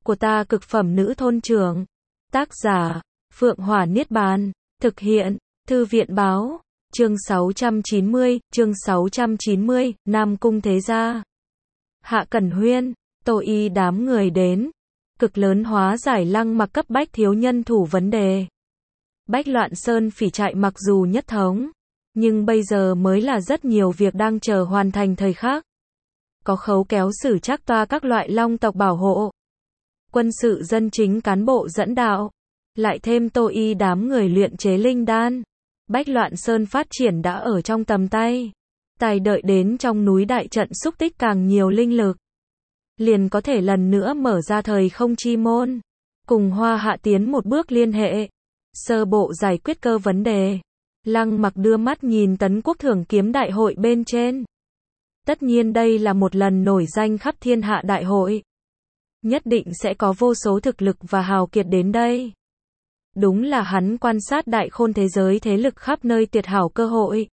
của ta cực phẩm nữ thôn trưởng. Tác giả, Phượng Hỏa Niết Bàn. Thực hiện, Thư viện báo. Chương 690, Nam Cung Thế Gia. Hạ Cẩn Huyên, Tô Y đám người đến. Cực lớn hóa giải Lăng Mặc cấp bách thiếu nhân thủ vấn đề. Bách Loạn Sơn Phỉ trại mặc dù nhất thống, nhưng bây giờ mới là rất nhiều việc đang chờ hoàn thành thời khắc. Có khấu kéo xử trác toa các loại long tộc bảo hộ. Quân sự dân chính cán bộ dẫn đạo. Lại thêm Tô Y đám người luyện chế linh đan. Bách Loạn Sơn phát triển đã ở trong tầm tay. Tài đợi đến trong núi đại trận xúc tích càng nhiều linh lực, liền có thể lần nữa mở ra thời không chi môn. Cùng Hoa Hạ tiến một bước liên hệ. Sơ bộ giải quyết cơ vấn đề. Lăng Mặc đưa mắt nhìn Tấn Quốc Thưởng Kiếm Đại hội bên trên. Tất nhiên đây là một lần nổi danh khắp thiên hạ đại hội. Nhất định sẽ có vô số thực lực và hào kiệt đến đây. Đúng là hắn quan sát đại khôn thế giới thế lực khắp nơi tuyệt hảo cơ hội.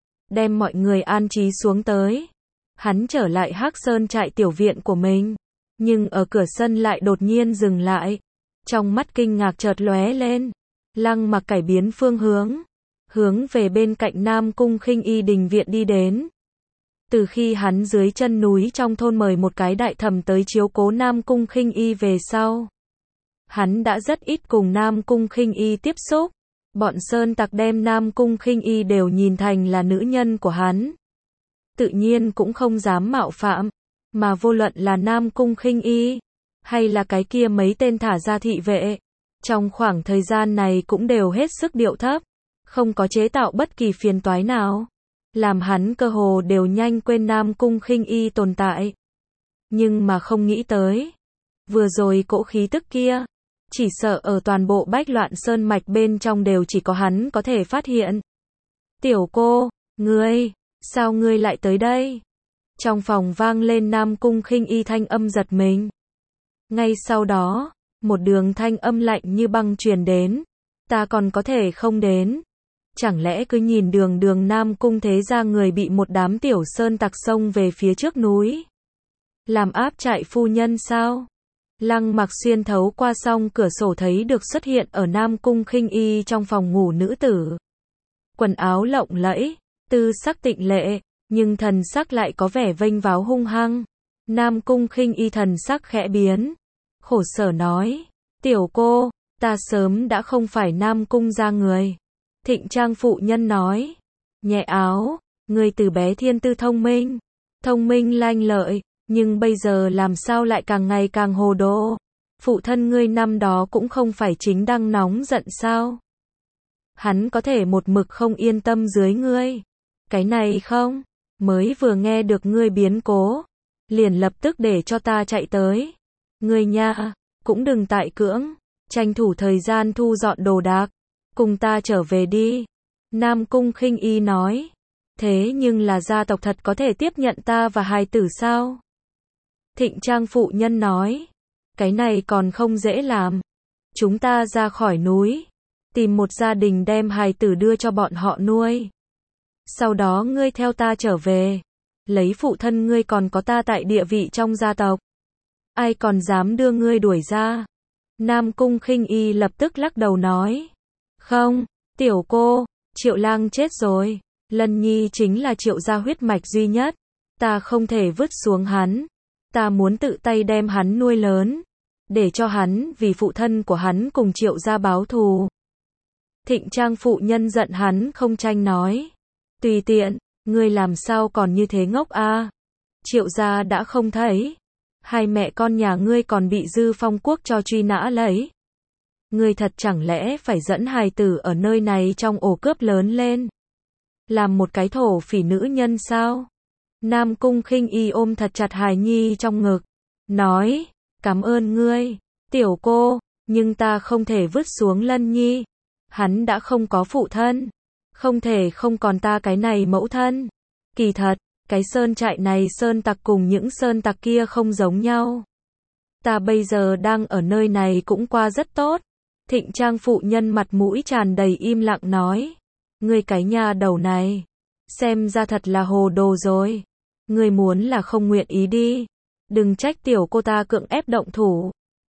Đem mọi người an trí xuống tới. Hắn trở lại Hắc Sơn trại tiểu viện của mình. Nhưng ở cửa sân lại đột nhiên dừng lại. Trong mắt kinh ngạc chợt lóe lên. Lăng Mặc cải biến phương hướng. Hướng về bên cạnh Nam Cung Khinh Y đình viện đi đến. Từ khi hắn dưới chân núi trong thôn mời một cái đại thẩm tới chiếu cố Nam Cung Khinh Y về sau, hắn đã rất ít cùng Nam Cung Khinh Y tiếp xúc. Bọn sơn tặc đem Nam Cung Khinh Y đều nhìn thành là nữ nhân của hắn. Tự nhiên cũng không dám mạo phạm. Mà vô luận là Nam Cung Khinh Y, hay là cái kia mấy tên thả ra thị vệ, trong khoảng thời gian này cũng đều hết sức điệu thấp. Không có chế tạo bất kỳ phiền toái nào. Làm hắn cơ hồ đều nhanh quên Nam Cung Khinh Y tồn tại. Nhưng mà không nghĩ tới. Vừa rồi cỗ khí tức kia. Chỉ sợ ở toàn bộ Bách Loạn Sơn mạch bên trong đều chỉ có hắn có thể phát hiện. Tiểu cô, ngươi, sao ngươi lại tới đây? Trong phòng vang lên Nam Cung Khinh Y thanh âm giật mình. Ngay sau đó, một đường thanh âm lạnh như băng truyền đến. Ta còn có thể không đến. Chẳng lẽ cứ nhìn đường Nam Cung Thế Gia người bị một đám tiểu sơn tặc xông về phía trước núi. Làm áp trại phu nhân sao? Lăng Mặc xuyên thấu qua song cửa sổ thấy được xuất hiện ở Nam Cung Khinh Y trong phòng ngủ nữ tử. Quần áo lộng lẫy, tư sắc tịnh lệ, nhưng thần sắc lại có vẻ vênh váo hung hăng. Nam Cung Khinh Y thần sắc khẽ biến. Khổ sở nói, tiểu cô, ta sớm đã không phải Nam Cung gia người. Thịnh Trang phụ nhân nói, nhẹ áo, ngươi từ bé thiên tư thông minh lanh lợi, nhưng bây giờ làm sao lại càng ngày càng hồ đồ. Phụ thân ngươi năm đó cũng không phải chính đang nóng giận sao? Hắn có thể một mực không yên tâm dưới ngươi. Cái này không, mới vừa nghe được ngươi biến cố, liền lập tức để cho ta chạy tới. Ngươi nha, cũng đừng tại cưỡng, tranh thủ thời gian thu dọn đồ đạc. Cùng ta trở về đi. Nam Cung Khinh Y nói. Thế nhưng là gia tộc thật có thể tiếp nhận ta và hài tử sao? Thịnh Trang phụ nhân nói. Cái này còn không dễ làm. Chúng ta ra khỏi núi. Tìm một gia đình đem hài tử đưa cho bọn họ nuôi. Sau đó ngươi theo ta trở về. Lấy phụ thân ngươi còn có ta tại địa vị trong gia tộc. Ai còn dám đưa ngươi đuổi ra? Nam Cung Khinh Y lập tức lắc đầu nói. Không, tiểu cô, Triệu Lang chết rồi. Lân Nhi chính là Triệu gia huyết mạch duy nhất. Ta không thể vứt xuống hắn. Ta muốn tự tay đem hắn nuôi lớn. Để cho hắn vì phụ thân của hắn cùng Triệu gia báo thù. Thịnh Trang phụ nhân giận hắn không tranh nói. Tùy tiện, ngươi làm sao còn như thế ngốc a? Triệu gia đã không thấy. Hai mẹ con nhà ngươi còn bị Dư Phong quốc cho truy nã lấy. Ngươi thật chẳng lẽ phải dẫn hài tử ở nơi này trong ổ cướp lớn lên? Làm một cái thổ phỉ nữ nhân sao? Nam Cung Khinh Y ôm thật chặt hài nhi trong ngực. Nói, cảm ơn ngươi, tiểu cô, nhưng ta không thể vứt xuống Lân Nhi. Hắn đã không có phụ thân. Không thể không còn ta cái này mẫu thân. Kỳ thật, cái sơn trại này sơn tặc cùng những sơn tặc kia không giống nhau. Ta bây giờ đang ở nơi này cũng qua rất tốt. Thịnh Trang phụ nhân mặt mũi tràn đầy im lặng nói. Ngươi cái nhà đầu này. Xem ra thật là hồ đồ rồi. Ngươi muốn là không nguyện ý đi. Đừng trách tiểu cô ta cưỡng ép động thủ.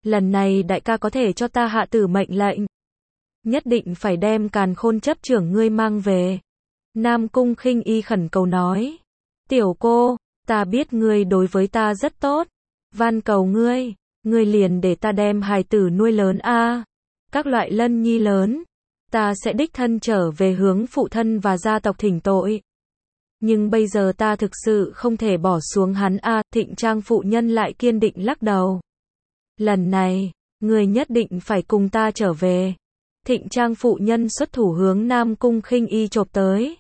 lần này đại ca có thể cho ta hạ tử mệnh lệnh. Nhất định phải đem Càn Khôn chấp trưởng ngươi mang về. Nam Cung Khinh Y khẩn cầu nói. Tiểu cô, ta biết ngươi đối với ta rất tốt. Van cầu ngươi liền để ta đem hài tử nuôi lớn a. Các loại lân nhi lớn, ta sẽ đích thân trở về hướng phụ thân và gia tộc thỉnh tội. Nhưng bây giờ ta thực sự không thể bỏ xuống hắn a. Thịnh Trang phụ nhân lại kiên định lắc đầu. Lần này, ngươi nhất định phải cùng ta trở về. Thịnh Trang phụ nhân xuất thủ hướng Nam Cung Khinh Y chộp tới.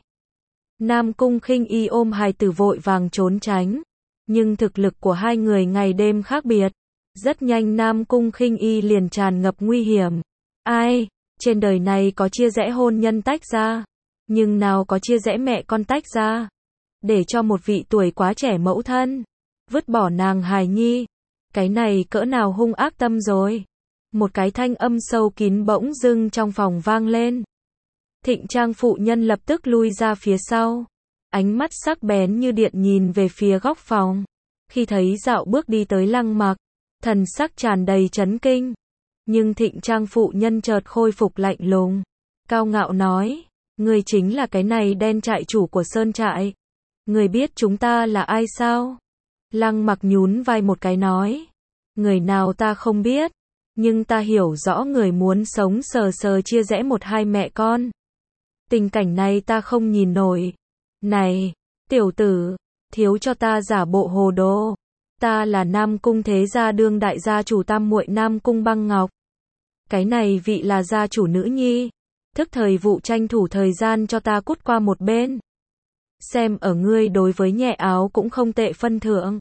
Nam Cung Khinh Y ôm hài tử vội vàng trốn tránh. Nhưng thực lực của hai người ngày đêm khác biệt. Rất nhanh Nam Cung Khinh Y liền tràn ngập nguy hiểm. Ai, trên đời này có chia rẽ hôn nhân tách ra. Nhưng nào có chia rẽ mẹ con tách ra. Để cho một vị tuổi quá trẻ mẫu thân vứt bỏ nàng hài nhi. Cái này cỡ nào hung ác tâm rồi. Một cái thanh âm sâu kín bỗng dưng trong phòng vang lên. Thịnh Trang phụ nhân lập tức lui ra phía sau. Ánh mắt sắc bén như điện nhìn về phía góc phòng. Khi thấy dạo bước đi tới Lăng Mặc, thần sắc tràn đầy chấn kinh. Nhưng Thịnh Trang phụ nhân chợt khôi phục lạnh lùng. Cao ngạo nói, ngươi chính là cái này đen trại chủ của Sơn trại. Ngươi biết chúng ta là ai sao? Lăng Mặc nhún vai một cái nói. Người nào ta không biết. Nhưng ta hiểu rõ người muốn sống sờ sờ chia rẽ một hai mẹ con. Tình cảnh này ta không nhìn nổi. Này, tiểu tử, thiếu cho ta giả bộ hồ đồ. Ta là Nam Cung thế gia đương đại gia chủ tam muội Nam Cung Băng Ngọc. Cái này vị là gia chủ nữ nhi. Thức thời vụ tranh thủ thời gian cho ta cút qua một bên. Xem ở ngươi đối với nhẹ áo cũng không tệ phân thượng.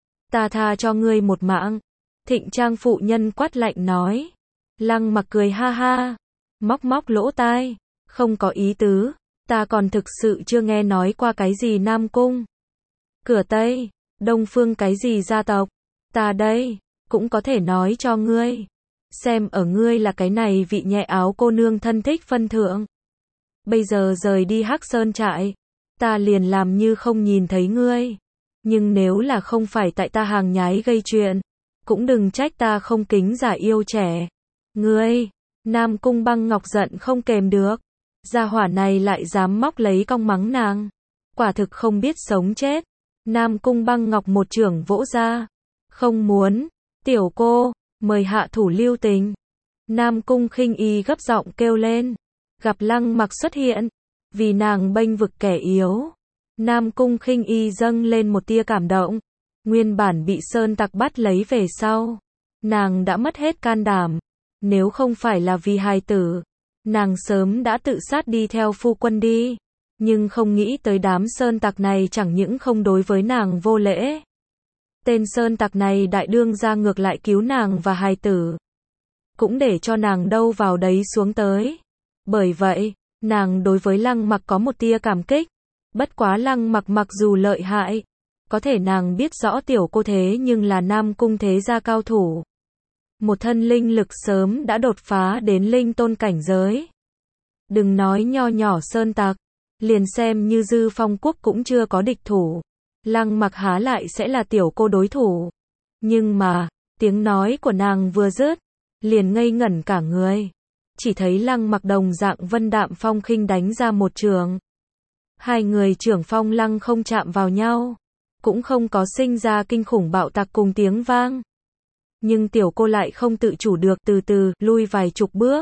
Ta tha cho ngươi một mạng. Thịnh Trang phụ nhân quát lạnh nói. Lăng Mặc cười ha ha. Móc móc lỗ tai. Không có ý tứ. Ta còn thực sự chưa nghe nói qua cái gì Nam Cung. Cửa Tây, Đông Phương cái gì gia tộc. Ta đây, cũng có thể nói cho ngươi. Xem ở ngươi là cái này vị nhẹ áo cô nương thân thích phân thượng. Bây giờ rời đi Hắc Sơn trại. Ta liền làm như không nhìn thấy ngươi. Nhưng nếu là không phải tại ta hàng nhái gây chuyện. Cũng đừng trách ta không kính giả yêu trẻ. Ngươi, Nam Cung Băng Ngọc giận không kềm được. Gia hỏa này lại dám móc lấy cong mắng nàng. Quả thực không biết sống chết. Nam Cung Băng Ngọc một chưởng vỗ ra. Không muốn. Tiểu cô, mời hạ thủ lưu tình. Nam Cung Khinh Y gấp giọng kêu lên. Gặp Lăng Mặc xuất hiện. Vì nàng bênh vực kẻ yếu. Nam Cung Khinh Y dâng lên một tia cảm động. Nguyên bản bị sơn tặc bắt lấy về sau. Nàng đã mất hết can đảm. Nếu không phải là vì hài tử. Nàng sớm đã tự sát đi theo phu quân đi. Nhưng không nghĩ tới đám sơn tặc này chẳng những không đối với nàng vô lễ. Tên sơn tặc này đại đương ra ngược lại cứu nàng và hài tử. Cũng để cho nàng đâu vào đấy xuống tới. Bởi vậy, nàng đối với Lăng Mặc có một tia cảm kích. Bất quá Lăng Mặc mặc dù lợi hại. Có thể nàng biết rõ tiểu cô thế nhưng là Nam Cung thế gia cao thủ. Một thân linh lực sớm đã đột phá đến linh tôn cảnh giới. Đừng nói nho nhỏ sơn tặc. Liền xem như Dư Phong Quốc cũng chưa có địch thủ. Lăng Mặc há lại sẽ là tiểu cô đối thủ. Nhưng mà, tiếng nói của nàng vừa dứt. Liền ngây ngẩn cả người. Chỉ thấy Lăng Mặc đồng dạng vân đạm phong khinh đánh ra một trường. Hai người trưởng phong lăng không chạm vào nhau. Cũng không có sinh ra kinh khủng bạo tạc cùng tiếng vang. Nhưng tiểu cô lại không tự chủ được từ từ lui vài chục bước.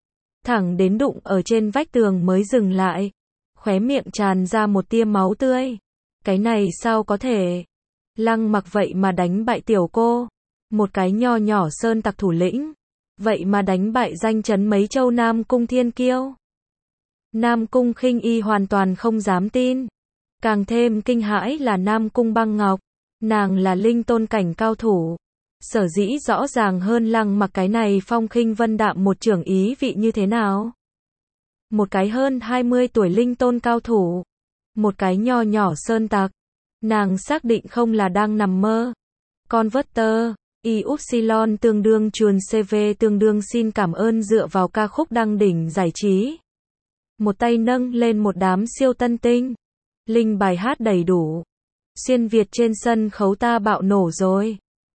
Thẳng đến đụng ở trên vách tường mới dừng lại. Khóe miệng tràn ra một tia máu tươi. Cái này sao có thể? Lăng Mặc vậy mà đánh bại tiểu cô. Một cái nho nhỏ sơn tặc thủ lĩnh. Vậy mà đánh bại danh chấn mấy châu Nam Cung thiên kiêu. Nam Cung Khinh Y hoàn toàn không dám tin. Càng thêm kinh hãi là Nam Cung Băng Ngọc. Nàng là linh tôn cảnh cao thủ. Sở dĩ rõ ràng hơn Lăng Mặc cái này phong khinh vân đạm một trưởng ý vị như thế nào. Một cái hơn 20 tuổi linh tôn cao thủ. Một cái nho nhỏ sơn tặc. Nàng xác định không là đang nằm mơ. Converter, Y Upsilon tương đương chuồn CV tương đương xin cảm ơn dựa vào ca khúc đăng đỉnh giải trí. Một tay nâng lên một đám siêu tân tinh. Linh bài hát đầy đủ. Xuyên Việt trên sân khấu ta bạo nổ rồi.